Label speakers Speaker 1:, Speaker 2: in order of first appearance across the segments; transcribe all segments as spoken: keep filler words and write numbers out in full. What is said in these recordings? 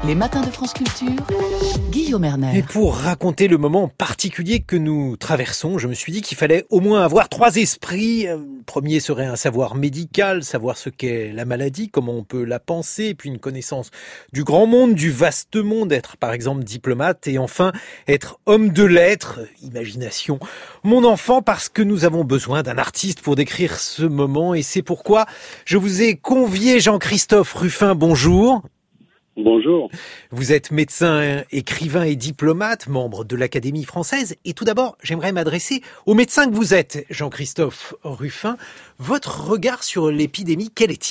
Speaker 1: Les matins de France Culture, Guillaume Erner.
Speaker 2: Et pour raconter le moment particulier que nous traversons, je me suis dit qu'il fallait au moins avoir trois esprits. Le premier serait un savoir médical, savoir ce qu'est la maladie, comment on peut la penser, et puis une connaissance du grand monde, du vaste monde, être par exemple diplomate, et enfin être homme de lettres, imagination, mon enfant, parce que nous avons besoin d'un artiste pour décrire ce moment, et c'est pourquoi je vous ai convié Jean-Christophe Rufin. Bonjour.
Speaker 3: Bonjour.
Speaker 2: Vous êtes médecin, écrivain et diplomate, membre de l'Académie française. Et tout d'abord, j'aimerais m'adresser au médecin que vous êtes, Jean-Christophe Rufin. Votre regard sur l'épidémie, quel est-il ?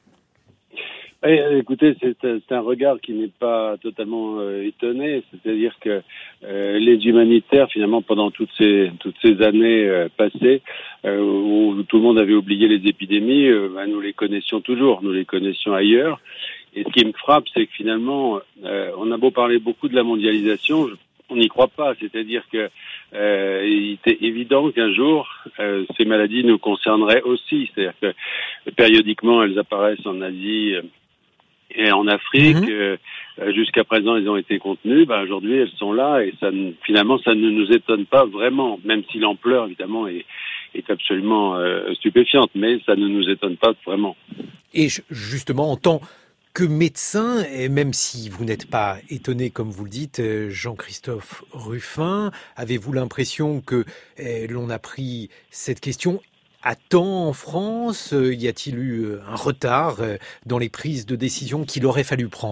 Speaker 3: Eh, écoutez, c'est, c'est un regard qui n'est pas totalement euh, étonné. C'est-à-dire que euh, les humanitaires, finalement, pendant toutes ces toutes ces années euh, passées, euh, où tout le monde avait oublié les épidémies, euh, bah, nous les connaissions toujours, nous les connaissions ailleurs. Et ce qui me frappe, c'est que finalement, euh, on a beau parler beaucoup de la mondialisation, on n'y croit pas. C'est-à-dire que euh, il était évident qu'un jour, euh, ces maladies nous concerneraient aussi. C'est-à-dire que périodiquement, elles apparaissent en Asie euh, et en Afrique. Mmh. Euh, jusqu'à présent, elles ont été contenues. Ben, aujourd'hui, elles sont là et ça, finalement, ça ne nous étonne pas vraiment, même si l'ampleur, évidemment, est, est absolument euh, stupéfiante. Mais ça ne nous étonne pas vraiment.
Speaker 2: Et justement, en tant que médecin, et même si vous n'êtes pas étonné, comme vous le dites, Jean-Christophe Rufin, avez-vous l'impression que eh, l'on a pris cette question à temps en France ? Y a-t-il eu un retard dans les prises de décision qu'il aurait fallu prendre ?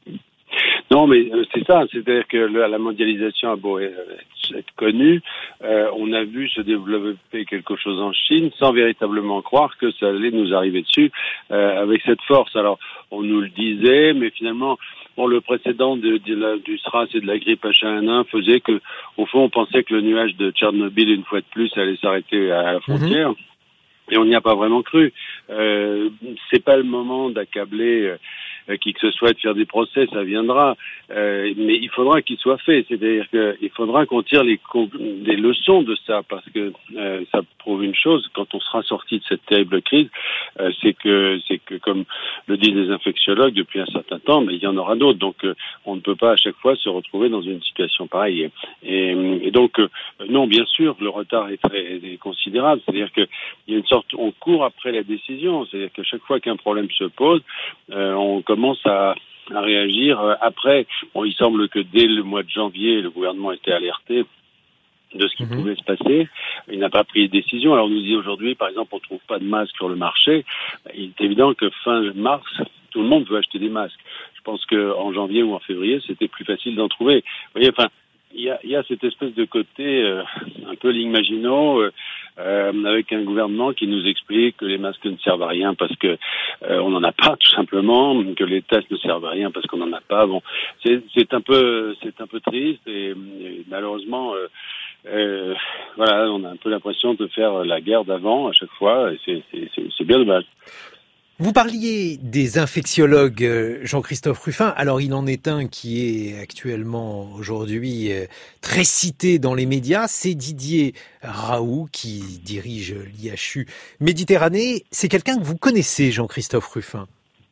Speaker 3: Non, mais c'est ça, c'est-à-dire que la mondialisation a beau être connue, euh, on a vu se développer quelque chose en Chine sans véritablement croire que ça allait nous arriver dessus euh, avec cette force. Alors, on nous le disait, mais finalement, bon, le précédent de, de la, du SRAS et de la grippe H un N un faisait que, au fond, on pensait que le nuage de Tchernobyl, une fois de plus, allait s'arrêter à la frontière. Mmh. Et on n'y a pas vraiment cru. Euh, c'est pas le moment d'accabler euh, qui que ce soit, de faire des procès, ça viendra. Euh, mais il faudra qu'il soit fait. C'est-à-dire qu'il faudra qu'on tire les, des leçons de ça, parce que euh, ça prouve une chose. Quand on sera sorti de cette terrible crise, euh, c'est que, c'est que, comme le disent les infectiologues depuis un certain temps, mais il y en aura d'autres. Donc, euh, on ne peut pas à chaque fois se retrouver dans une situation pareille. Et, et donc, euh, non, bien sûr, le retard est très est considérable. C'est-à-dire que il y a une sorte, on court après la décision. C'est-à-dire que chaque fois qu'un problème se pose, euh, on commence à, à réagir. Après, bon, il semble que dès le mois de janvier, le gouvernement était alerté de ce qui mmh. pouvait se passer. Il n'a pas pris de décision. Alors on nous dit aujourd'hui, par exemple, on ne trouve pas de masques sur le marché. Il est évident que fin mars, tout le monde veut acheter des masques. Je pense qu'en janvier ou en février, c'était plus facile d'en trouver. Vous voyez, enfin, il y a, il y a cette espèce de côté euh, un peu ligne Maginot, euh, euh, avec un gouvernement qui nous explique que les masques ne servent à rien parce que euh, on n'en a pas, tout simplement, que les tests ne servent à rien parce qu'on n'en a pas. Bon, c'est, c'est un peu, c'est un peu triste et, et malheureusement, euh, euh, voilà, on a un peu l'impression de faire la guerre d'avant à chaque fois et c'est, c'est, c'est, c'est bien dommage.
Speaker 2: Vous parliez des infectiologues, Jean-Christophe Rufin. Alors, il en est un qui est actuellement, aujourd'hui, très cité dans les médias. C'est Didier Raoult, qui dirige l'I H U Méditerranée. C'est quelqu'un que vous connaissez, Jean-Christophe Rufin.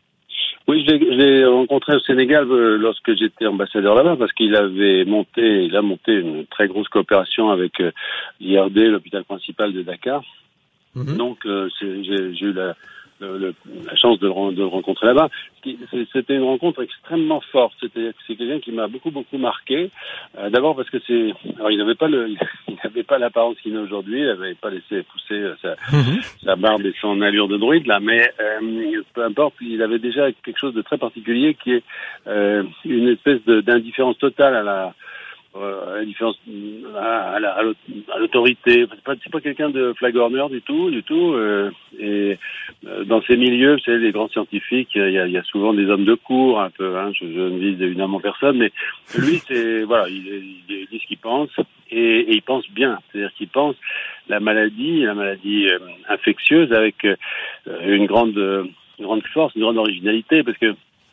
Speaker 3: Oui, je l'ai, je l'ai rencontré au Sénégal lorsque j'étais ambassadeur là-bas, parce qu'il avait monté, il a monté une très grosse coopération avec l'I R D, l'hôpital principal de Dakar. Mm-hmm. Donc, euh, c'est, j'ai, j'ai eu la... Le, le, la chance de le, de le rencontrer là-bas. C'était une rencontre extrêmement forte. C'était, c'est quelqu'un qui m'a beaucoup, beaucoup marqué. Euh, d'abord parce que c'est... Alors, il n'avait pas le, il n'avait pas l'apparence qu'il a aujourd'hui. Il n'avait pas laissé pousser sa, mm-hmm. sa barbe et son allure de druide, là. Mais euh, peu importe, il avait déjà quelque chose de très particulier qui est euh, une espèce de, d'indifférence totale à la... Euh, à la différence à, à, la, à l'autorité. C'est pas, c'est pas quelqu'un de flagorneur du tout, du tout. Euh, et euh, dans ces milieux, vous savez, les grands scientifiques, il y a, il y a souvent des hommes de cour, un peu. Hein, je, je ne vise évidemment personne, mais lui, c'est voilà, il, il dit ce qu'il pense et, et il pense bien. C'est-à-dire qu'il pense la maladie, la maladie euh, infectieuse avec euh, une grande, euh, une grande force, une grande originalité, parce que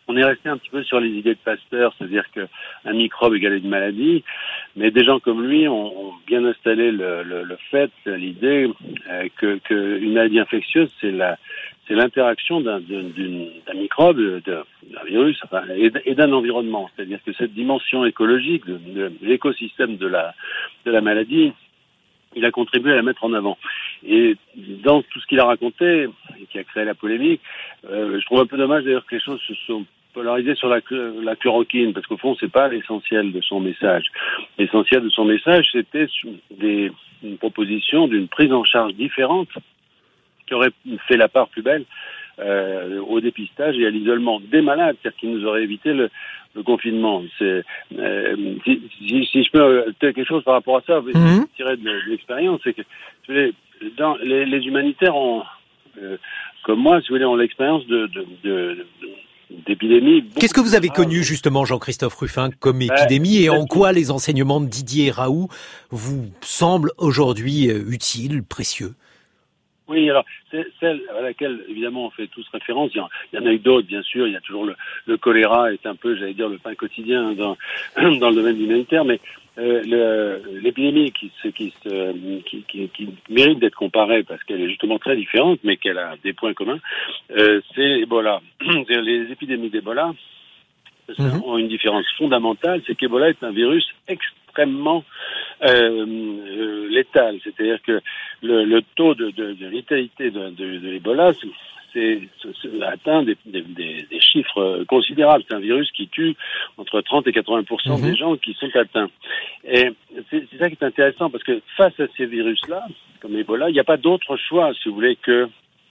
Speaker 3: on est resté un petit peu sur les idées de Pasteur, c'est-à-dire qu'un microbe égale une maladie, mais des gens comme lui ont, ont bien installé le, le, le fait, l'idée euh, que, que une maladie infectieuse, c'est la c'est l'interaction d'un, d'un, d'un microbe, d'un virus, enfin, et d'un environnement. C'est-à-dire que cette dimension écologique de, de l'écosystème de la, de la maladie, il a contribué à la mettre en avant. Et dans tout ce qu'il a raconté, et qui a créé la polémique, euh, je trouve un peu dommage d'ailleurs que les choses se sont polarisées sur la, la chloroquine, parce qu'au fond, c'est pas l'essentiel de son message. L'essentiel de son message, c'était des, une proposition d'une prise en charge différente qui aurait fait la part plus belle euh, au dépistage et à l'isolement des malades, c'est-à-dire qu'il nous aurait évité le, le confinement. C'est, euh, si, si, si je peux dire quelque chose par rapport à ça, mm-hmm. tiré de, de l'expérience, c'est que si vous voulez, dans, les, les humanitaires ont, euh, comme moi, si vous voulez, ont l'expérience de, de, de, de d'épidémie.
Speaker 2: Qu'est-ce que vous avez connu justement, Jean-Christophe Rufin, comme épidémie euh, et en quoi les enseignements de Didier Raoult vous semblent aujourd'hui utiles, précieux?
Speaker 3: Oui, alors, c'est celle à laquelle, évidemment, on fait tous référence. Il y en, il y en a eu d'autres, bien sûr. Il y a toujours le, le choléra est un peu, j'allais dire, le pain quotidien dans, dans le domaine humanitaire. Mais euh, le, l'épidémie qui, qui, qui, qui, qui mérite d'être comparée parce qu'elle est justement très différente, mais qu'elle a des points communs, euh, c'est Ebola. C'est les épidémies d'Ebola mmh. ont une différence fondamentale, c'est qu'Ebola est un virus extrêmement euh, euh, létal. C'est-à-dire que le, le taux de, de, de létalité de, de, de l'Ebola, c'est, c'est, c'est atteint des, des, des chiffres considérables. C'est un virus qui tue entre trente et quatre-vingts pour cent mmh. des gens qui sont atteints. Et c'est, c'est ça qui est intéressant, parce que face à ces virus-là, comme l'Ebola, il n'y a pas d'autre choix, si vous voulez, que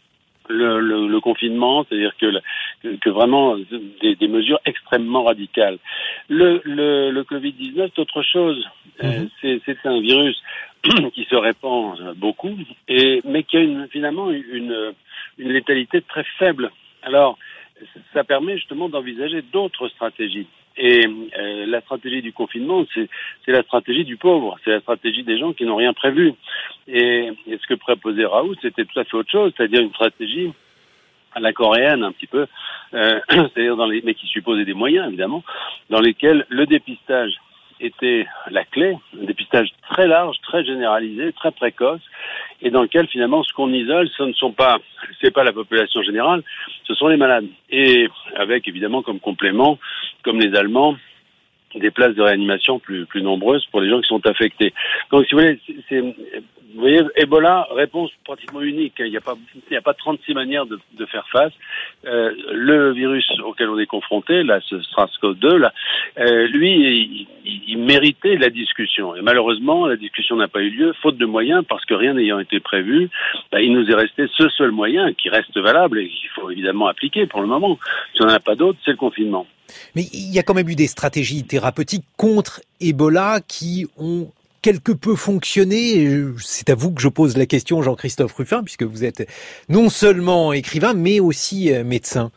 Speaker 3: Le, le, le confinement, c'est-à-dire que, le, que, que vraiment des, des mesures extrêmement radicales. Le, le, le covid dix-neuf, c'est autre chose. Mmh. Euh, c'est, c'est un virus qui se répand beaucoup, et, mais qui a une, finalement une, une létalité très faible. Alors, ça permet justement d'envisager d'autres stratégies. Et euh, la stratégie du confinement, c'est, c'est la stratégie du pauvre, c'est la stratégie des gens qui n'ont rien prévu. Et, et ce que proposait Raoult, c'était tout à fait autre chose, c'est-à-dire une stratégie à la coréenne un petit peu, euh, c'est-à-dire dans les, mais qui supposait des moyens évidemment, dans lesquels le dépistage était la clé, un dépistage très large, très généralisé, très précoce, et dans lequel finalement ce qu'on isole, ce ne sont pas, c'est pas la population générale, ce sont les malades. Et avec évidemment comme complément, comme les Allemands, des places de réanimation plus plus nombreuses pour les gens qui sont affectés. Donc si vous voulez, c'est, c'est vous voyez, Ebola, réponse pratiquement unique. Il n'y a pas, il n'y a pas trente-six manières de, de faire face. Euh, le virus auquel on est confronté, là, ce SARS-CoV deux, là, euh, lui, il, il, il méritait la discussion. Et malheureusement, la discussion n'a pas eu lieu, faute de moyens, parce que rien n'ayant été prévu, bah, il nous est resté ce seul moyen qui reste valable et qu'il faut évidemment appliquer pour le moment. Si on n'en a pas d'autre, c'est le confinement.
Speaker 2: Mais il y a quand même eu des stratégies thérapeutiques contre Ebola qui ont quelque peu fonctionné. C'est à vous que je pose la question, Jean-Christophe Rufin, puisque vous êtes non seulement écrivain, mais aussi médecin.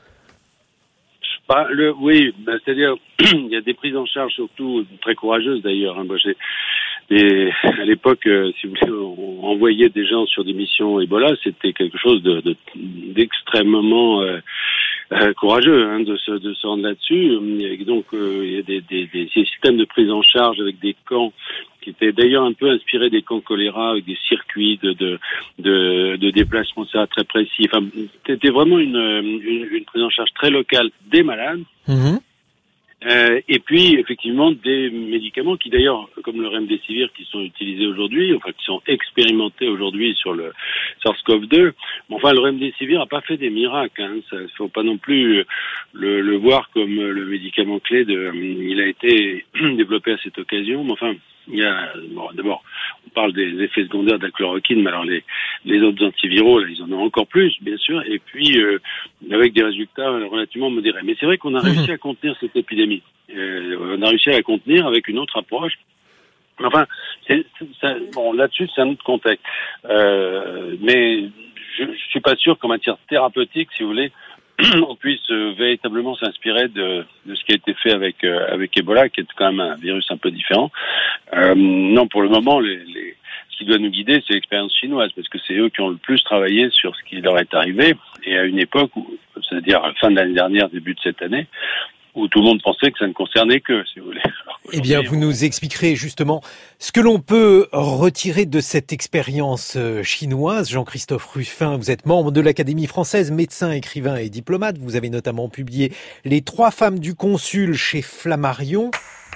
Speaker 3: Bah, le, oui, bah, c'est-à-dire il y a des prises en charge surtout très courageuses d'ailleurs. Hein. Moi, j'ai, et à l'époque, euh, si vous voulez, on envoyait des gens sur des missions Ebola, c'était quelque chose de, de d'extrêmement euh, euh, courageux hein, de se de se rendre là-dessus. Et donc, euh, il y a des, des, des systèmes de prise en charge avec des camps qui étaient d'ailleurs un peu inspirés des camps choléra, avec des circuits de de de, de déplacement ça très précis. Enfin, c'était vraiment une, une une prise en charge très locale des malades. Mmh. Euh, et puis, effectivement, des médicaments qui, d'ailleurs, comme le Remdesivir, qui sont utilisés aujourd'hui, enfin, qui sont expérimentés aujourd'hui sur le SARS-CoV deux. Mais enfin, le Remdesivir n'a pas fait des miracles. Hein. Ça, faut pas non plus le, le voir comme le médicament clé. De, il a été développé à cette occasion. Mais enfin, il y a, bon, d'abord, on parle des effets secondaires de la chloroquine, mais alors les, les autres antiviraux, là, ils en ont encore plus, bien sûr, et puis euh, avec des résultats relativement modérés. Mais c'est vrai qu'on a réussi à contenir cette épidémie. Euh, on a réussi à la contenir avec une autre approche. Enfin, c'est, c'est, c'est, bon, là-dessus, c'est un autre contexte. Euh, mais je, je suis pas sûr qu'en matière thérapeutique, si vous voulez, on puisse euh, véritablement s'inspirer de, de ce qui a été fait avec euh, avec Ebola, qui est quand même un virus un peu différent. Euh, non, pour le moment, les, les qui doit nous guider, c'est l'expérience chinoise, parce que c'est eux qui ont le plus travaillé sur ce qui leur est arrivé, et à une époque, où, c'est-à-dire à la fin de l'année dernière, début de cette année, où tout le monde pensait que ça ne concernait qu'eux, si vous voulez.
Speaker 2: Eh bien, vous nous expliquerez justement ce que l'on peut retirer de cette expérience chinoise. Jean-Christophe Rufin, vous êtes membre de l'Académie française, médecin, écrivain et diplomate. Vous avez notamment publié Les trois femmes du consul chez Flammarion.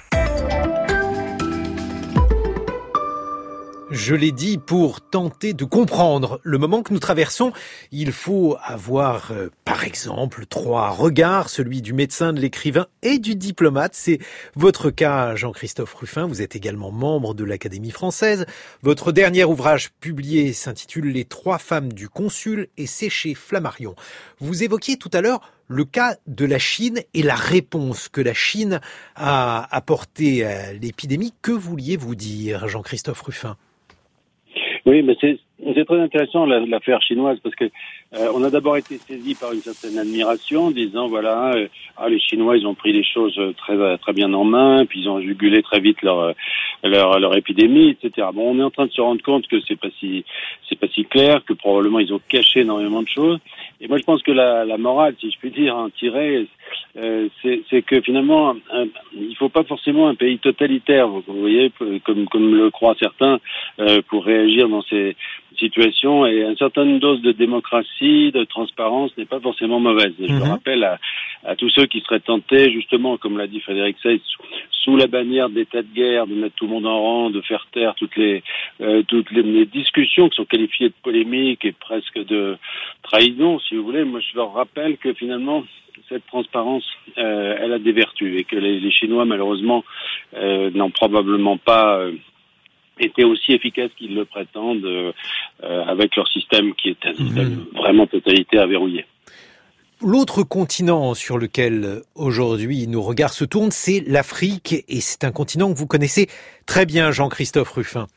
Speaker 2: Je l'ai dit, pour tenter de comprendre le moment que nous traversons, il faut avoir, euh, par exemple, trois regards, celui du médecin, de l'écrivain et du diplomate. C'est votre cas, Jean-Christophe Rufin. Vous êtes également membre de l'Académie française. Votre dernier ouvrage publié s'intitule Les trois femmes du consul et c'est chez Flammarion. Vous évoquiez tout à l'heure le cas de la Chine et la réponse que la Chine a apportée à l'épidémie. Que vouliez-vous dire, Jean-Christophe Rufin ?
Speaker 3: Oui, mais c'est, c'est très intéressant l'affaire chinoise parce que euh, on a d'abord été saisi par une certaine admiration, disant voilà, euh, ah, les Chinois ils ont pris les choses très très bien en main, puis ils ont jugulé très vite leur leur leur épidémie, et cetera. Bon, on est en train de se rendre compte que c'est pas si c'est pas si clair, que probablement ils ont caché énormément de choses. Et moi je pense que la, la morale, si je puis dire, en tirer, euh, c'est, c'est que finalement un, il faut pas forcément un pays totalitaire, vous voyez, comme comme le croient certains, euh, pour réagir dans ces situations, et une certaine dose de démocratie, de transparence n'est pas forcément mauvaise. Et je mmh. le rappelle à, à tous ceux qui seraient tentés, justement, comme l'a dit Frédéric Seyss, sous la bannière d'état de guerre, de mettre tout le monde en rang, de faire taire toutes les euh, toutes les, les discussions qui sont qualifiées de polémiques et presque de trahison, si vous voulez. Moi, je leur rappelle que finalement, cette transparence, euh, elle a des vertus, et que les, les Chinois, malheureusement, euh, n'ont probablement pas euh, été aussi efficaces qu'ils le prétendent euh, avec leur système qui est un système mmh. vraiment totalitaire, verrouillé.
Speaker 2: L'autre continent sur lequel aujourd'hui nos regards se tournent, c'est l'Afrique, et c'est un continent que vous connaissez très bien, Jean-Christophe Rufin.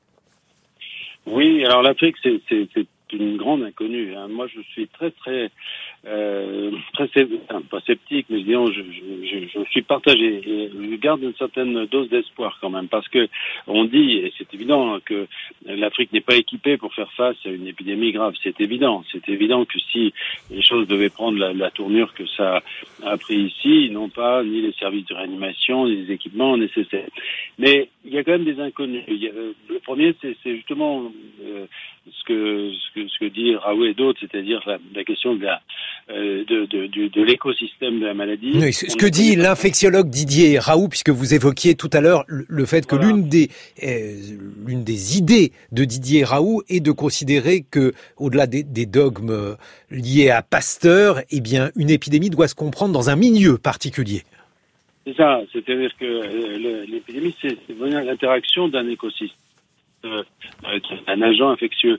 Speaker 3: Oui, alors l'Afrique, c'est, c'est, c'est une grande inconnue. Hein. Moi, je suis très, très, euh, très enfin, pas sceptique, mais disons, je, je, je, je suis partagé. Et je garde une certaine dose d'espoir quand même, parce que on dit, et c'est évident, que l'Afrique n'est pas équipée pour faire face à une épidémie grave. C'est évident. C'est évident que si les choses devaient prendre la, la tournure que ça a pris ici, ils n'ont pas ni les services de réanimation, ni les équipements nécessaires. Mais il y a quand même des inconnus. Il y a, le premier, c'est, c'est justement euh, ce que ce que ce que dit Raoult et d'autres, c'est-à-dire la, la question de la euh, de, de, de, de l'écosystème de la maladie.
Speaker 2: Oui, ce que dit l'infectiologue Didier Raoult, puisque vous évoquiez tout à l'heure le, le fait que voilà. l'une des euh, l'une des idées de Didier Raoult est de considérer que, au-delà des, des dogmes liés à Pasteur, eh bien, une épidémie doit se comprendre dans un milieu particulier.
Speaker 3: C'est ça, c'est-à-dire que euh, l'épidémie, c'est, c'est vraiment l'interaction d'un écosystème, euh, d'un agent infectieux.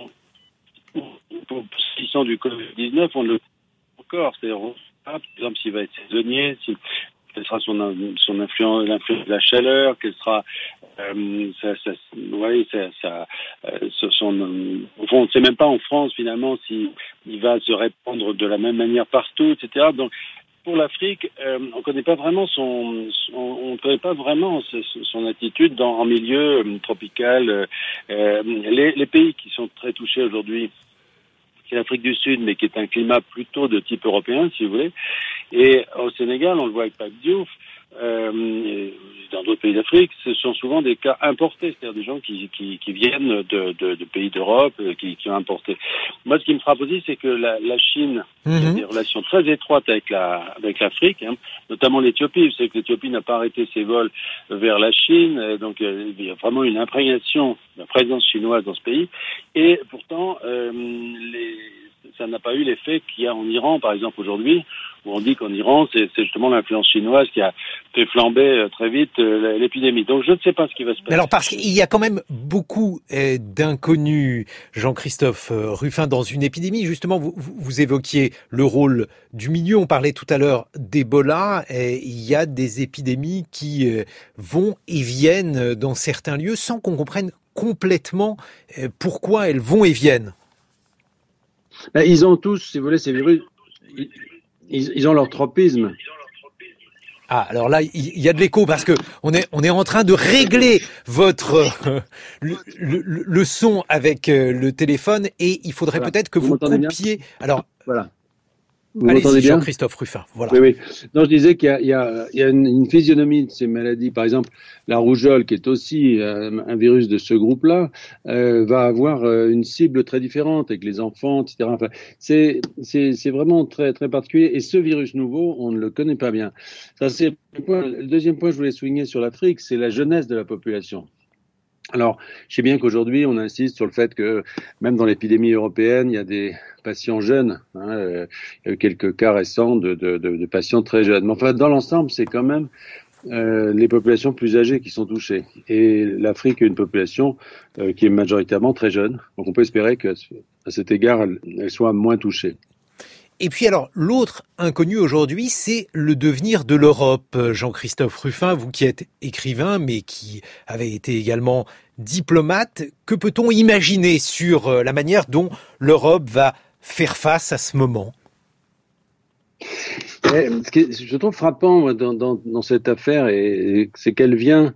Speaker 3: Pour s'agissant du covid dix-neuf, on le encore, c'est-à-dire, par exemple, s'il va être saisonnier, si, quelle sera son, son influence, l'influence de la chaleur, quelle sera, euh, ça, ça, vous voyez, ça, ça, euh, son, au fond, on ne sait même pas en France, finalement, si il va se répandre de la même manière partout, et cetera. Donc, pour l'Afrique, euh, on ne connaît pas vraiment son, son on ne connaît pas vraiment son, son attitude dans en milieu euh, tropical. Euh, les, les pays qui sont très touchés aujourd'hui, c'est l'Afrique du Sud, mais qui est un climat plutôt de type européen, si vous voulez. Et au Sénégal, on le voit avec Pape Diouf, euh, dans d'autres pays d'Afrique, ce sont souvent des cas importés, c'est-à-dire des gens qui, qui, qui viennent de, de, de pays d'Europe, qui, qui ont importé. Moi, ce qui me frappe aussi, c'est que la, la Chine mm-hmm. a des relations très étroites avec la avec l'Afrique, hein, notamment l'Éthiopie. Vous savez que l'Éthiopie n'a pas arrêté ses vols vers la Chine, donc euh, il y a vraiment une imprégnation de la présence chinoise dans ce pays. Et pourtant, euh, les, ça n'a pas eu l'effet qu'il y a en Iran, par exemple, aujourd'hui, où on dit qu'en Iran, c'est, c'est justement l'influence chinoise qui a fait flamber euh, très vite euh, l'épidémie. Donc je ne sais pas ce qui va se passer.
Speaker 2: Alors parce qu'il y a quand même beaucoup euh, d'inconnus, Jean-Christophe euh, Rufin, dans une épidémie. Justement, vous, vous évoquiez le rôle du milieu. On parlait tout à l'heure d'Ebola. Et il y a des épidémies qui euh, vont et viennent dans certains lieux sans qu'on comprenne complètement euh, pourquoi elles vont et viennent.
Speaker 4: Ben, ils ont tous, si vous voulez, ces virus... Ils, ils ont leur tropisme.
Speaker 2: Ah, alors là, il y a de l'écho parce que on est on est en train de régler votre euh, le, le, le son avec euh, le téléphone et il faudrait
Speaker 4: Voilà.
Speaker 2: peut-être que
Speaker 4: Vous
Speaker 2: vous
Speaker 4: m'entendez bien ?
Speaker 2: coupiez. Alors,
Speaker 4: Voilà. Vous
Speaker 2: allez-y,
Speaker 4: m'entendez bien ?
Speaker 2: Jean-Christophe Rufin. Voilà.
Speaker 4: Oui, oui. Non, je disais qu'il y a, il y a, il y a une, une physionomie de ces maladies. Par exemple, la rougeole, qui est aussi euh, un virus de ce groupe-là, euh, va avoir euh, une cible très différente avec les enfants, et cetera. Enfin, c'est, c'est, c'est vraiment très, très particulier. Et ce virus nouveau, on ne le connaît pas bien. Ça, c'est le point. Le deuxième point que je voulais souligner sur l'Afrique, c'est la jeunesse de la population. Alors, je sais bien qu'aujourd'hui, on insiste sur le fait que même dans l'épidémie européenne, il y a des patients jeunes. Hein, euh, il y a eu quelques cas récents de, de, de, de patients très jeunes. Mais enfin, dans l'ensemble, c'est quand même euh, les populations plus âgées qui sont touchées. Et l'Afrique a une population euh, qui est majoritairement très jeune. Donc, on peut espérer qu'à cet égard, elle, elle soit moins touchée.
Speaker 2: Et puis alors, l'autre inconnu aujourd'hui, c'est le devenir de l'Europe. Jean-Christophe Rufin, vous qui êtes écrivain, mais qui avez été également diplomate, que peut-on imaginer sur la manière dont l'Europe va faire face à ce moment ?
Speaker 4: Et ce qui est, je trouve frappant dans, dans, dans cette affaire, et, et c'est qu'elle vient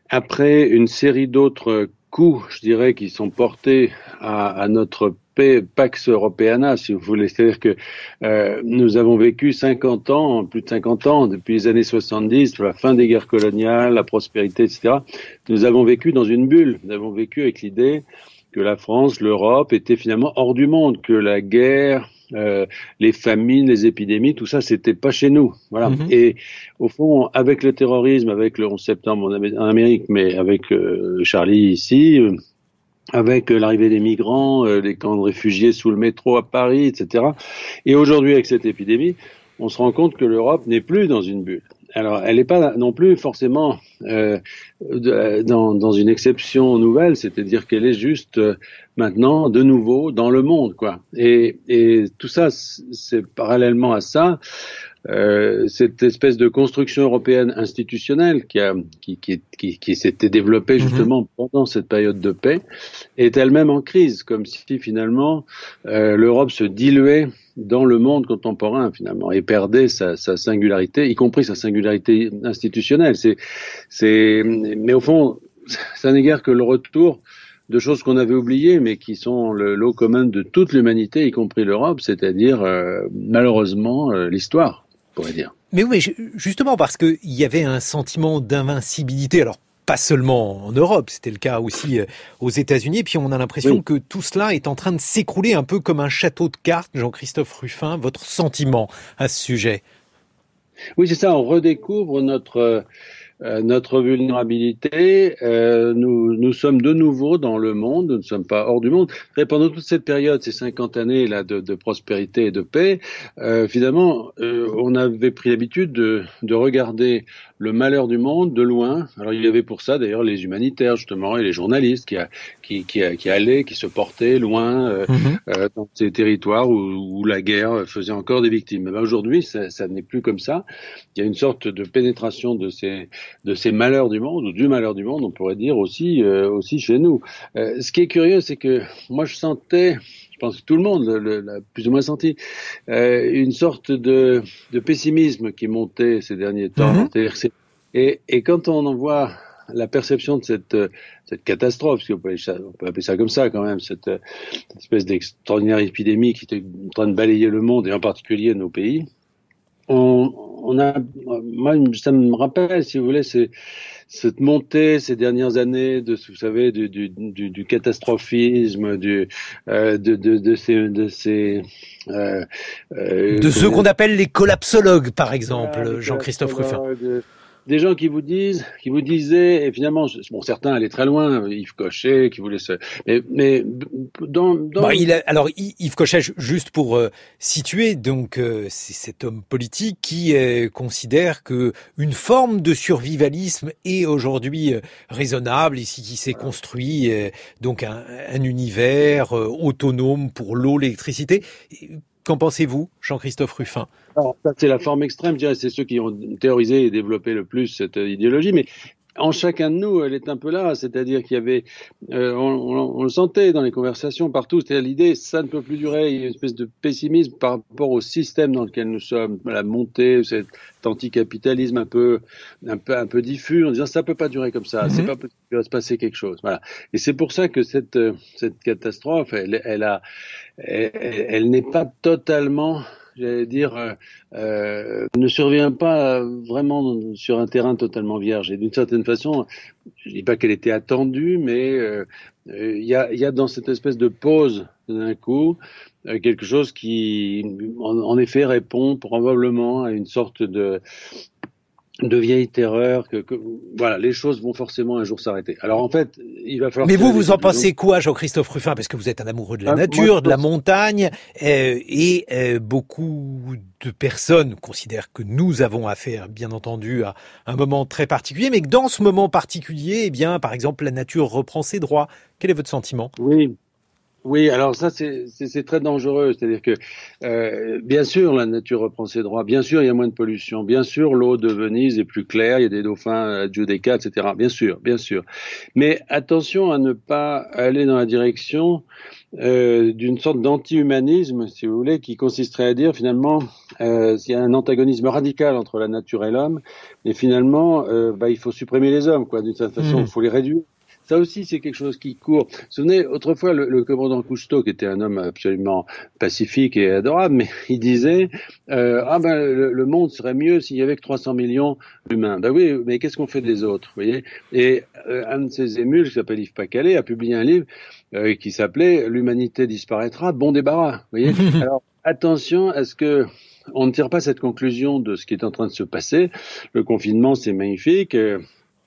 Speaker 4: après une série d'autres coups, je dirais, qui sont portés à, à notre Pax Europeana, si vous voulez. C'est-à-dire que euh, nous avons vécu cinquante ans, plus de cinquante ans, depuis les années soixante-dix, la fin des guerres coloniales, la prospérité, et cetera. Nous avons vécu dans une bulle. Nous avons vécu avec l'idée que la France, l'Europe étaient finalement hors du monde, que la guerre, euh, les famines, les épidémies, tout ça, c'était pas chez nous. Voilà. Mm-hmm. Et au fond, avec le terrorisme, avec le onze septembre en Amérique, mais avec euh, Charlie ici, euh, avec l'arrivée des migrants, euh, les camps de réfugiés sous le métro à Paris, et cetera. Et aujourd'hui, avec cette épidémie, on se rend compte que l'Europe n'est plus dans une bulle. Alors, elle n'est pas non plus forcément euh, de, dans, dans une exception nouvelle, c'est-à-dire qu'elle est juste euh, maintenant de nouveau dans le monde, quoi. Et, et tout ça, c'est parallèlement à ça. Euh, cette espèce de construction européenne institutionnelle qui a qui qui qui, qui s'était développée justement mmh. pendant cette période de paix est elle-même en crise, comme si finalement euh, l'Europe se diluait dans le monde contemporain finalement et perdait sa, sa singularité, y compris sa singularité institutionnelle. C'est c'est mais au fond, ça n'est guère que le retour de choses qu'on avait oubliées, mais qui sont le lot commun de toute l'humanité, y compris l'Europe, c'est-à-dire euh, malheureusement euh, l'histoire. Dire.
Speaker 2: Mais oui, justement parce qu'il y avait un sentiment d'invincibilité, alors pas seulement en Europe, c'était le cas aussi aux États-Unis, et puis on a l'impression oui. que tout cela est en train de s'écrouler un peu comme un château de cartes. Jean-Christophe Rufin, votre sentiment à ce sujet ?
Speaker 4: Oui, c'est ça, on redécouvre notre... Euh, notre vulnérabilité, euh, nous, nous sommes de nouveau dans le monde, nous ne sommes pas hors du monde. Et pendant toute cette période, ces cinquante années là de, de prospérité et de paix, euh, finalement, euh, on avait pris l'habitude de, de regarder le malheur du monde de loin. Alors il y avait pour ça d'ailleurs les humanitaires justement et les journalistes qui, a, qui, qui, a, qui allaient, qui se portaient loin euh, mm-hmm. euh, dans ces territoires où, où la guerre faisait encore des victimes. Mais ben, aujourd'hui, ça, ça n'est plus comme ça. Il y a une sorte de pénétration de ces de ces malheurs du monde, ou du malheur du monde, on pourrait dire aussi euh, aussi chez nous. Euh, ce qui est curieux, c'est que moi je sentais, je pense que tout le monde l'a plus ou moins senti, euh, une sorte de, de pessimisme qui montait ces derniers temps. Mm-hmm. C'est-à-dire que c'est, et, et quand on en voit la perception de cette, cette catastrophe, parce qu'on peut, on peut appeler ça comme ça quand même, cette, cette espèce d'extraordinaire épidémie qui était en train de balayer le monde, et en particulier nos pays, on, on a, moi, ça me rappelle, si vous voulez, c'est cette montée ces dernières années de, vous savez, du, du, du, du catastrophisme, du, euh, de, de, de ces, de ces, euh,
Speaker 2: euh, de ceux qu'on appelle les collapsologues, par exemple, ah, Jean-Christophe Rufin.
Speaker 4: Des gens qui vous disent, qui vous disaient, et finalement, bon, certains allaient très loin, Yves Cochet, qui voulait se, mais, mais dans, dans...
Speaker 2: Bah, il a, alors Yves Cochet, juste pour euh, situer, donc euh, c'est cet homme politique qui euh, considère que une forme de survivalisme est aujourd'hui euh, raisonnable, ici qui s'est construit euh, donc un, un univers euh, autonome pour l'eau, l'électricité. Qu'en pensez-vous, Jean-Christophe Rufin ?
Speaker 4: Alors, ça, c'est la forme extrême, je dirais, c'est ceux qui ont théorisé et développé le plus cette idéologie, mais en chacun de nous, elle est un peu là, c'est-à-dire qu'il y avait, euh, on, on, on le sentait dans les conversations partout, c'est-à-dire l'idée, ça ne peut plus durer, il y a une espèce de pessimisme par rapport au système dans lequel nous sommes, la montée, cet anticapitalisme un peu, un peu, un peu diffus, en disant ça peut pas durer comme ça, mm-hmm. c'est pas possible, il va se passer quelque chose, voilà. Et c'est pour ça que cette, cette catastrophe, elle, elle a, elle, elle n'est pas totalement, j'allais dire, euh, euh, ne survient pas vraiment sur un terrain totalement vierge. Et d'une certaine façon, je dis pas qu'elle était attendue, mais il euh, euh, y, a, y a dans cette espèce de pause d'un coup euh, quelque chose qui, en, en effet, répond probablement à une sorte de de vieille terreur, que, que voilà, les choses vont forcément un jour s'arrêter. Alors en fait, il va falloir...
Speaker 2: Mais vous, vous en pensez quoi, Jean-Christophe Rufin? Parce que vous êtes un amoureux de la ah, nature, moi, de la montagne, euh, et euh, beaucoup de personnes considèrent que nous avons affaire, bien entendu, à un moment très particulier, mais que dans ce moment particulier, eh bien, par exemple, la nature reprend ses droits. Quel est votre sentiment?
Speaker 4: Oui. Oui, alors ça c'est, c'est, c'est très dangereux, c'est-à-dire que euh, bien sûr la nature reprend ses droits, bien sûr il y a moins de pollution, bien sûr l'eau de Venise est plus claire, il y a des dauphins à Giudecca, et cetera. Bien sûr, bien sûr. Mais attention à ne pas aller dans la direction euh, d'une sorte d'anti-humanisme, si vous voulez, qui consisterait à dire finalement euh, s'il y a un antagonisme radical entre la nature et l'homme, et finalement euh, bah, il faut supprimer les hommes, quoi, d'une certaine façon, il mmh. faut les réduire. Ça aussi, c'est quelque chose qui court. Vous vous souvenez, autrefois, le, le commandant Cousteau, qui était un homme absolument pacifique et adorable, mais il disait euh, ah ben le, le monde serait mieux s'il y avait que trois cents millions d'humains. Ben oui, mais qu'est-ce qu'on fait des autres, vous voyez? Et euh, un de ses émules, qui s'appelle Yves Pacalet, a publié un livre euh, qui s'appelait L'humanité disparaîtra, bon débarras. Vous voyez? Alors attention à ce que on ne tire pas cette conclusion de ce qui est en train de se passer. Le confinement, c'est magnifique. Euh,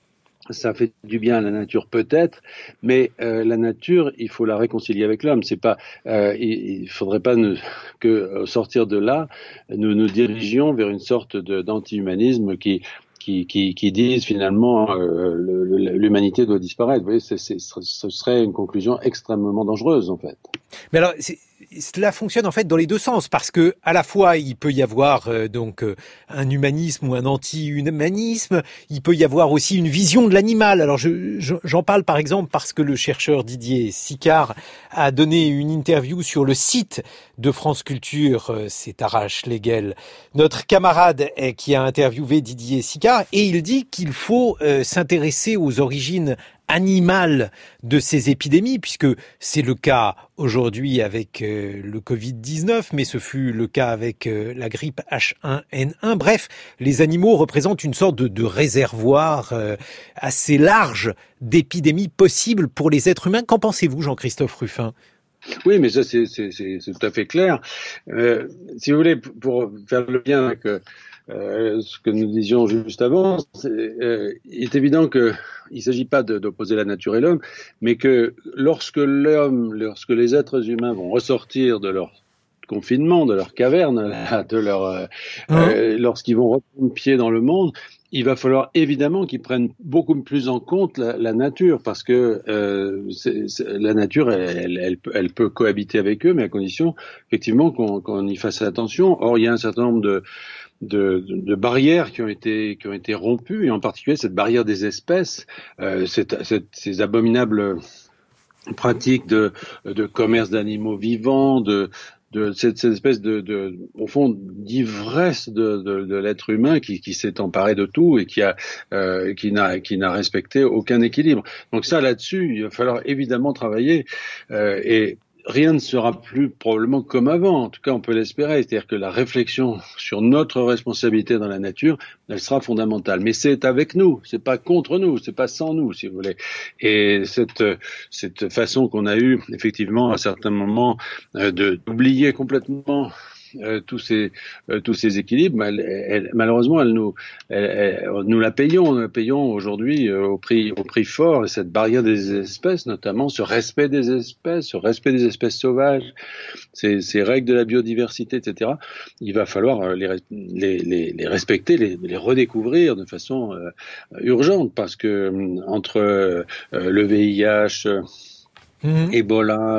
Speaker 4: Ça fait du bien à la nature peut-être, mais euh, la nature, il faut la réconcilier avec l'homme. C'est pas, euh, il, il faudrait pas ne, que au sortir de là, nous nous dirigions vers une sorte de, d'anti-humanisme qui qui qui, qui disent finalement euh, le, l'humanité doit disparaître. Vous voyez, c'est, c'est, ce serait une conclusion extrêmement dangereuse en fait.
Speaker 2: Mais alors, c'est... cela fonctionne en fait dans les deux sens, parce que à la fois il peut y avoir euh, donc euh, un humanisme ou un anti-humanisme, il peut y avoir aussi une vision de l'animal. Alors je, je, j'en parle par exemple parce que le chercheur Didier Sicard a donné une interview sur le site de France Culture, euh, c'est Tara Schlegel, notre camarade eh, qui a interviewé Didier Sicard, et il dit qu'il faut euh, s'intéresser aux origines animal de ces épidémies, puisque c'est le cas aujourd'hui avec euh, le covid dix-neuf, mais ce fut le cas avec euh, la grippe H un N un. Bref, les animaux représentent une sorte de, de réservoir euh, assez large d'épidémies possibles pour les êtres humains. Qu'en pensez-vous, Jean-Christophe Rufin?
Speaker 4: Oui, mais ça, c'est, c'est, c'est, c'est tout à fait clair. Euh, si vous voulez, pour faire le lien avec euh, ce que nous disions juste avant, c'est, euh, il est évident que il ne s'agit pas de, d'opposer la nature et l'homme, mais que lorsque l'homme, lorsque les êtres humains vont ressortir de leur confinement, de leur caverne, de leur, euh, mmh. euh, lorsqu'ils vont reprendre pied dans le monde, il va falloir évidemment qu'ils prennent beaucoup plus en compte la, la nature, parce que euh, c'est, c'est, la nature, elle, elle, elle, elle peut cohabiter avec eux, mais à condition effectivement qu'on, qu'on y fasse attention. Or, il y a un certain nombre de De, de, de barrières qui ont été qui ont été rompues, et en particulier cette barrière des espèces, euh, cette, cette, ces abominables pratiques de, de commerce d'animaux vivants, de de cette, cette espèce de, de au fond d'ivresse de, de, de l'être humain qui, qui s'est emparé de tout et qui a euh, qui n'a qui n'a respecté aucun équilibre. Donc ça, là-dessus, il va falloir évidemment travailler, euh, et rien ne sera plus probablement comme avant, en tout cas on peut l'espérer, c'est-à-dire que la réflexion sur notre responsabilité dans la nature, elle sera fondamentale. Mais c'est avec nous, c'est pas contre nous, c'est pas sans nous, si vous voulez. Et cette cette façon qu'on a eue, effectivement, à certains moments, euh, de d'oublier complètement Euh, tous ces euh, tous ces équilibres, elle, elle, malheureusement, elle nous elle, elle, nous la payons, nous la payons aujourd'hui euh, au prix au prix fort. Et cette barrière des espèces, notamment ce respect des espèces, ce respect des espèces sauvages, ces, ces règles de la biodiversité, et cetera. Il va falloir euh, les, les les les respecter, les, les redécouvrir de façon euh, urgente, parce que euh, entre euh, le V I H, euh, mmh. Ebola,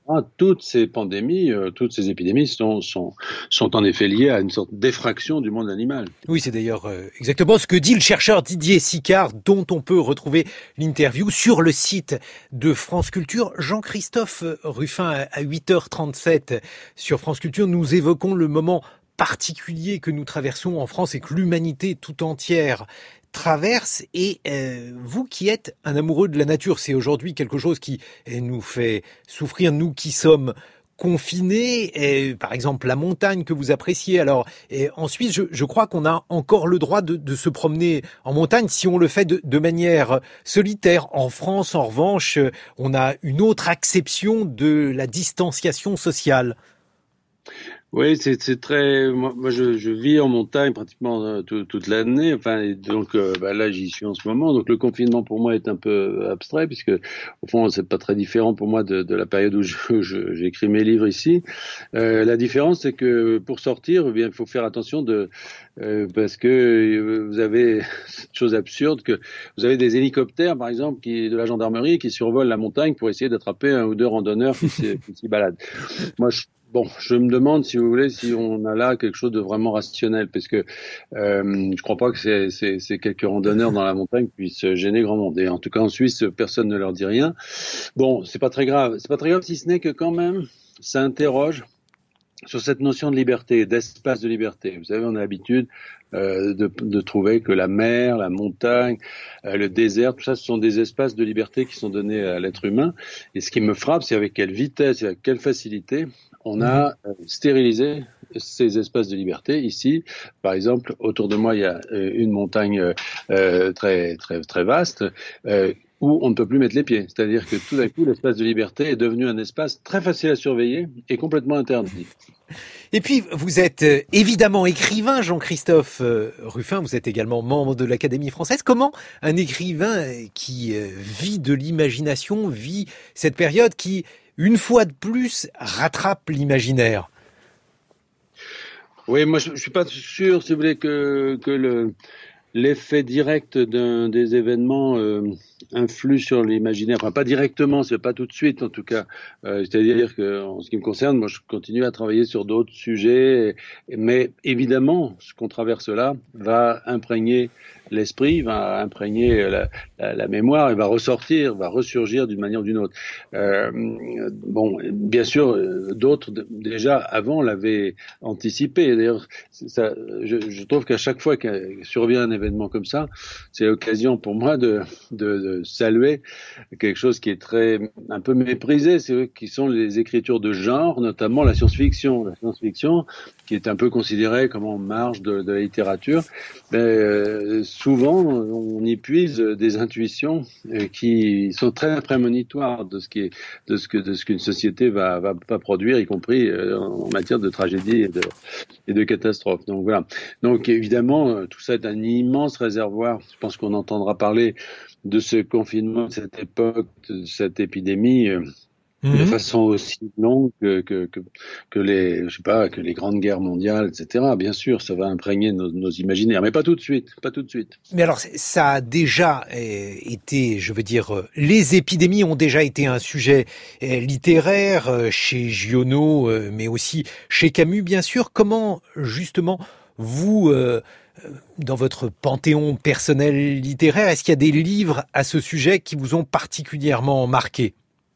Speaker 4: Ah, toutes ces pandémies, euh, toutes ces épidémies sont, sont, sont en effet liées à une sorte d'effraction du monde animal.
Speaker 2: Oui, c'est d'ailleurs euh, exactement ce que dit le chercheur Didier Sicard, dont on peut retrouver l'interview sur le site de France Culture. Jean-Christophe Rufin, à huit heures trente-sept sur France Culture, nous évoquons le moment particulier que nous traversons en France et que l'humanité tout entière traverse. Et euh, vous qui êtes un amoureux de la nature, c'est aujourd'hui quelque chose qui eh, nous fait souffrir, nous qui sommes confinés, et, par exemple la montagne que vous appréciez. Alors et en Suisse, je, je crois qu'on a encore le droit de, de se promener en montagne si on le fait de, de manière solitaire. En France, en revanche, on a une autre acception de la distanciation sociale.
Speaker 4: Oui, c'est, c'est très. Moi, moi je, je vis en montagne pratiquement euh, tout, toute l'année. Enfin, et donc euh, bah, là, j'y suis en ce moment. Donc le confinement pour moi est un peu abstrait puisque au fond, c'est pas très différent pour moi de, de la période où je, je, j'écris mes livres ici. Euh, la différence, c'est que pour sortir, eh bien, il faut faire attention de euh, parce que vous avez cette chose absurde que vous avez des hélicoptères, par exemple, qui de la gendarmerie qui survolent la montagne pour essayer d'attraper un ou deux randonneurs qui s'y, qui s'y baladent. Moi, je Bon, je me demande, si vous voulez, si on a là quelque chose de vraiment rationnel, parce que euh, je crois pas que ces, ces, ces quelques randonneurs dans la montagne puissent gêner grand monde. Et en tout cas, en Suisse, personne ne leur dit rien. Bon, c'est pas très grave. C'est pas très grave, si ce n'est que quand même, ça interroge sur cette notion de liberté, d'espace de liberté. Vous savez, on a l'habitude euh, de, de trouver que la mer, la montagne, euh, le désert, tout ça, ce sont des espaces de liberté qui sont donnés à l'être humain. Et ce qui me frappe, c'est avec quelle vitesse et avec quelle facilité on a euh, stérilisé ces espaces de liberté. Ici, par exemple, autour de moi, il y a euh, une montagne euh, très très très vaste euh, où on ne peut plus mettre les pieds. C'est-à-dire que tout d'un coup, l'espace de liberté est devenu un espace très facile à surveiller et complètement interdit.
Speaker 2: Et puis, vous êtes évidemment écrivain, Jean-Christophe Rufin, vous êtes également membre de l'Académie française. Comment un écrivain qui vit de l'imagination vit cette période qui, une fois de plus, rattrape l'imaginaire?
Speaker 4: Oui, moi je, je suis pas sûr, si vous voulez, que, que le, l'effet direct d'un, des événements euh, influe sur l'imaginaire. Enfin, pas directement, c'est pas tout de suite en tout cas. Euh, c'est-à-dire que, en ce qui me concerne, moi je continue à travailler sur d'autres sujets, et, mais évidemment, ce qu'on traverse là va imprégner l'esprit, va imprégner la, la, la mémoire et va ressortir, va ressurgir d'une manière ou d'une autre. Euh, bon, bien sûr, d'autres déjà avant l'avaient anticipé. D'ailleurs, ça, je, je trouve qu'à chaque fois qu'il survient un événement comme ça, c'est l'occasion pour moi de, de, de saluer quelque chose qui est très un peu méprisé, c'est eux qui sont les écritures de genre, notamment la science-fiction. La science-fiction, qui est un peu considérée comme en marge de, de la littérature, mais euh, souvent on y puise des intuitions euh, qui sont très prémonitoires de ce qui est, de ce que de ce qu'une société va va pas produire, y compris euh, en matière de tragédie et de et de catastrophes. Donc voilà. Donc évidemment, tout ça est un immense réservoir. Je pense qu'on entendra parler de ce confinement, de cette époque, de cette épidémie. Euh, de façon aussi longue que, que, que, que les, je sais pas, que les grandes guerres mondiales, et cetera. Bien sûr, ça va imprégner nos, nos imaginaires, mais pas tout de suite, pas tout de suite.
Speaker 2: Mais alors, ça a déjà été, je veux dire, les épidémies ont déjà été un sujet littéraire chez Giono, mais aussi chez Camus, bien sûr. Comment, justement, vous, dans votre panthéon personnel littéraire, est-ce qu'il y a des livres à ce sujet qui vous ont particulièrement marqué ?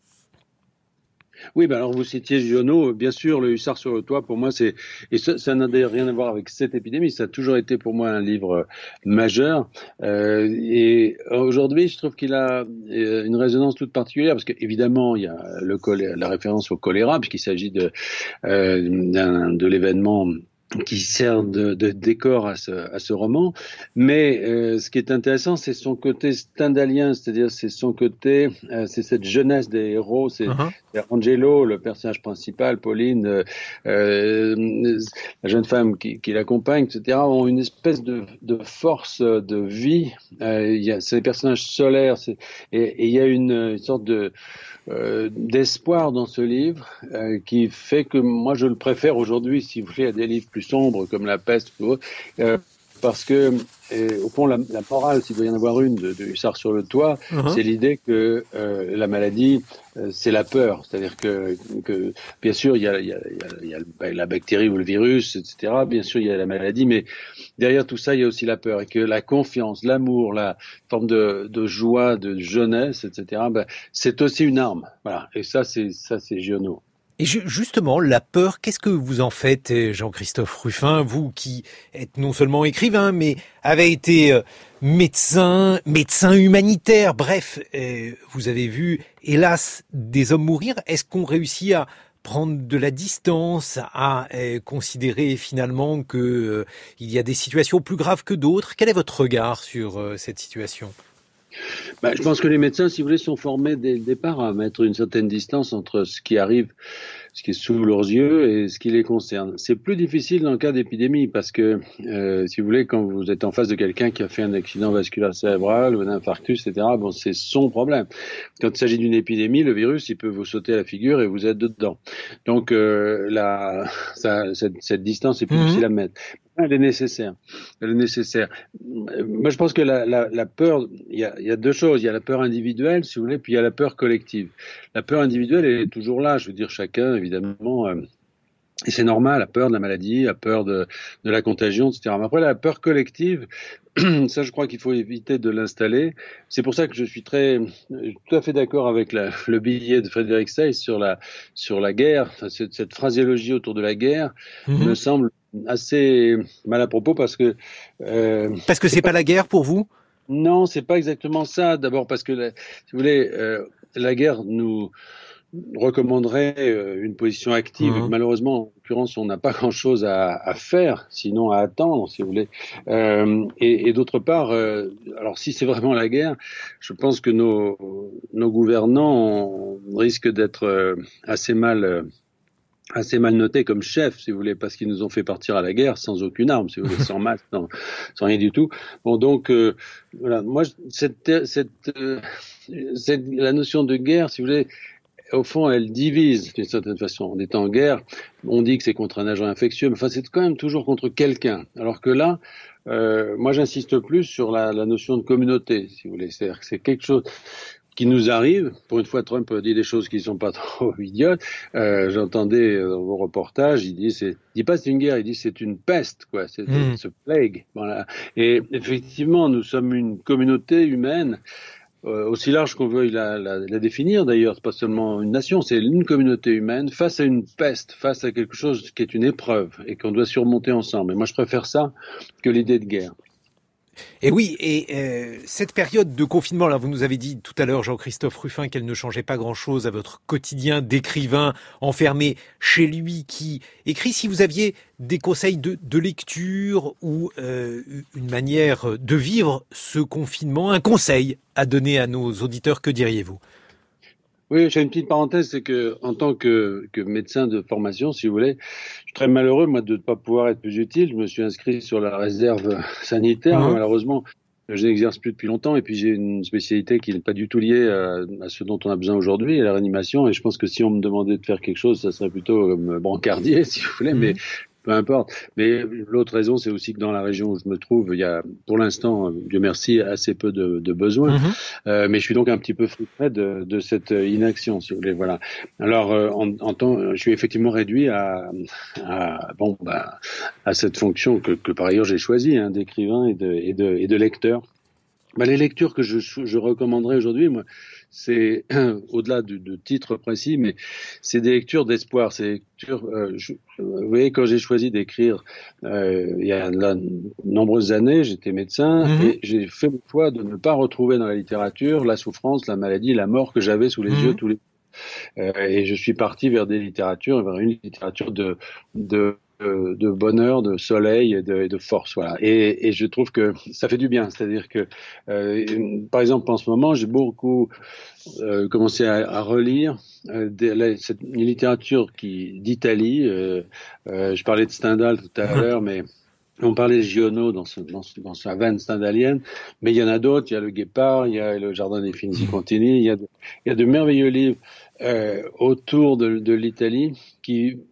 Speaker 4: Oui, ben alors vous citiez Giono, bien sûr, Le Hussard sur le toit, pour moi, c'est, et ça, ça n'a d'ailleurs rien à voir avec cette épidémie, ça a toujours été pour moi un livre majeur, euh, et aujourd'hui, je trouve qu'il a une résonance toute particulière, parce qu'évidemment, il y a le choléra, la référence au choléra, puisqu'il s'agit de, euh, d'un, de l'événement qui sert de, de décor à ce, à ce roman, mais euh, ce qui est intéressant, c'est son côté stendhalien, c'est-à-dire c'est son côté, euh, c'est cette jeunesse des héros, c'est, uh-huh. c'est Angelo, le personnage principal, Pauline, euh, euh, la jeune femme qui, qui l'accompagne, et cetera, ont une espèce de, de force de vie. Euh, il y a, c'est des personnages solaires, c'est, et il y a une, une sorte de Euh, d'espoir dans ce livre euh, qui fait que moi je le préfère aujourd'hui, si vous voulez, à des livres plus sombres comme La Peste ou autre, euh, parce que, et, au fond, la, la morale, s'il doit y en avoir une de, de Hussard sur le toit, uh-huh. c'est l'idée que euh, la maladie, euh, c'est la peur. C'est-à-dire que, que bien sûr, il y a, il y a, il y a, il y a la bactérie ou le virus, et cetera. Bien sûr, il y a la maladie, mais derrière tout ça, il y a aussi la peur. Et que la confiance, l'amour, la forme de, de joie, de jeunesse, et cetera, ben, c'est aussi une arme. Voilà. Et ça, c'est, ça, c'est Giono.
Speaker 2: Et justement, la peur, qu'est-ce que vous en faites, Jean-Christophe Ruffin, vous qui êtes non seulement écrivain, mais avez été médecin, médecin humanitaire, bref, vous avez vu, hélas, des hommes mourir. Est-ce qu'on réussit à prendre de la distance, à considérer finalement que il y a des situations plus graves que d'autres? Quel est votre regard sur cette situation ?
Speaker 4: Ben, je pense que les médecins, si vous voulez, sont formés dès le départ à mettre une certaine distance entre ce qui arrive, ce qui est sous leurs yeux et ce qui les concerne. C'est plus difficile dans le cas d'épidémie parce que, euh, si vous voulez, quand vous êtes en face de quelqu'un qui a fait un accident vasculaire cérébral ou un infarctus, et cetera, bon, c'est son problème. Quand il s'agit d'une épidémie, le virus, il peut vous sauter à la figure et vous êtes dedans. Donc, euh, la, ça, cette, cette distance est plus mmh. difficile à mettre. Elle est nécessaire. Elle est nécessaire. Moi, je pense que la, la, la peur, il y a, il y a deux choses. Il y a la peur individuelle, si vous voulez, puis il y a la peur collective. La peur individuelle, elle est toujours là. Je veux dire, chacun, évidemment, euh, et c'est normal, la peur de la maladie, la peur de, de la contagion, et cetera. Mais après, la peur collective, ça, je crois qu'il faut éviter de l'installer. C'est pour ça que je suis très, tout à fait d'accord avec la, le billet de Frédéric Seyss sur la, sur la guerre. Cette, cette phraséologie autour de la guerre mmh. me semble assez mal à propos parce que
Speaker 2: euh, parce que c'est, c'est pas, pas la guerre pour vous?
Speaker 4: Non, c'est pas exactement ça. D'abord parce que la, si vous voulez, euh, la guerre nous recommanderait euh, une position active. Mmh. Malheureusement, en l'occurrence, on n'a pas grand-chose à, à faire, sinon à attendre, si vous voulez. Euh, et, et d'autre part, euh, alors si c'est vraiment la guerre, je pense que nos nos gouvernants risquent d'être euh, assez mal euh, assez mal notés comme chefs, si vous voulez, parce qu'ils nous ont fait partir à la guerre sans aucune arme, si vous voulez, sans masque, sans, sans rien du tout. Bon, donc, euh, voilà, moi, cette, cette, euh, cette, la notion de guerre, si vous voulez, au fond, elle divise d'une certaine façon. On est en guerre, on dit que c'est contre un agent infectieux, mais enfin, c'est quand même toujours contre quelqu'un. Alors que là, euh, moi, j'insiste plus sur la, la notion de communauté, si vous voulez. C'est-à-dire que c'est quelque chose qui nous arrive. Pour une fois, Trump dit des choses qui ne sont pas trop idiotes. Euh, j'entendais dans vos reportages, il dit, c'est, il dit pas c'est une guerre, il dit c'est une peste, quoi. C'est mmh. ce plague. Voilà. Et effectivement, nous sommes une communauté humaine, euh, aussi large qu'on veuille la, la, la définir. D'ailleurs, c'est pas seulement une nation, c'est une communauté humaine face à une peste, face à quelque chose qui est une épreuve et qu'on doit surmonter ensemble. Et moi, je préfère ça que l'idée de guerre.
Speaker 2: Et oui, et euh, cette période de confinement, là, vous nous avez dit tout à l'heure, Jean-Christophe Ruffin, qu'elle ne changeait pas grand-chose à votre quotidien d'écrivain enfermé chez lui qui écrit. Si vous aviez des conseils de, de lecture ou euh, une manière de vivre ce confinement, un conseil à donner à nos auditeurs, que diriez-vous ?
Speaker 4: Oui, j'ai une petite parenthèse, c'est que en tant que, que médecin de formation, si vous voulez, je suis très malheureux, moi, de ne pas pouvoir être plus utile. Je me suis inscrit sur la réserve sanitaire, mmh. malheureusement. Je n'exerce plus depuis longtemps et puis j'ai une spécialité qui n'est pas du tout liée à, à ce dont on a besoin aujourd'hui, à la réanimation. Et je pense que si on me demandait de faire quelque chose, ça serait plutôt comme brancardier, si vous voulez, mmh. mais peu importe. Mais l'autre raison, c'est aussi que dans la région où je me trouve, il y a, pour l'instant, Dieu merci, assez peu de, de besoins. Mmh. Euh, mais je suis donc un petit peu frustré de, de cette inaction, si vous voulez. Voilà. Alors, euh, en, en temps, je suis effectivement réduit à, à bon, bah, à cette fonction que, que par ailleurs j'ai choisie, hein, d'écrivain et de, et de, et de lecteur. Bah, les lectures que je, je recommanderais aujourd'hui, moi, c'est au-delà de, de titres précis, mais c'est des lectures d'espoir. C'est des lectures. Euh, je, vous voyez, quand j'ai choisi d'écrire euh, il y a là, de nombreuses années, j'étais médecin mmh. et j'ai fait le choix de ne pas retrouver dans la littérature la souffrance, la maladie, la mort que j'avais sous les mmh. yeux tous les. Euh, et je suis parti vers des littératures, vers une littérature de de de bonheur, de soleil et de, et de force, voilà. Et, et je trouve que ça fait du bien, c'est-à-dire que, euh, par exemple, en ce moment, j'ai beaucoup euh, commencé à, à relire euh, des, la, cette une littérature qui d'Italie. Euh, euh, je parlais de Stendhal tout à l'heure, mais on parlait de Giono dans, ce, dans, ce, dans sa veine stendhalienne, mais il y en a d'autres. Il y a le Guépard, il y a le Jardin des Finzi Contini, il y a de, il y a de merveilleux livres euh, autour de, de l'Italie qui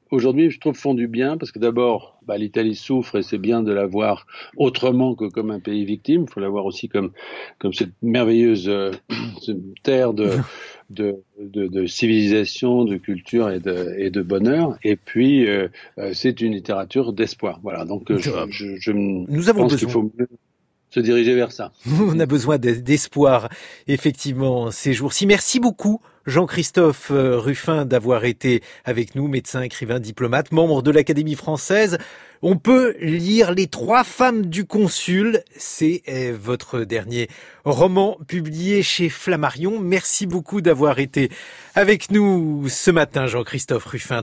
Speaker 4: aujourd'hui, je trouve, font du bien, parce que d'abord, bah, l'Italie souffre et c'est bien de la voir autrement que comme un pays victime. Il faut la voir aussi comme, comme cette merveilleuse euh, terre de, de, de, de civilisation, de culture et de, et de bonheur. Et puis, euh, c'est une littérature d'espoir. Voilà. Donc, je, je, je
Speaker 2: Nous avons
Speaker 4: pense
Speaker 2: besoin.
Speaker 4: qu'il faut se diriger vers ça.
Speaker 2: On a besoin d'espoir, effectivement, ces jours-ci. Merci beaucoup, Jean-Christophe Rufin, d'avoir été avec nous, médecin, écrivain, diplomate, membre de l'Académie française. On peut lire Les Trois femmes du Consul. C'est votre dernier roman publié chez Flammarion. Merci beaucoup d'avoir été avec nous ce matin, Jean-Christophe Rufin.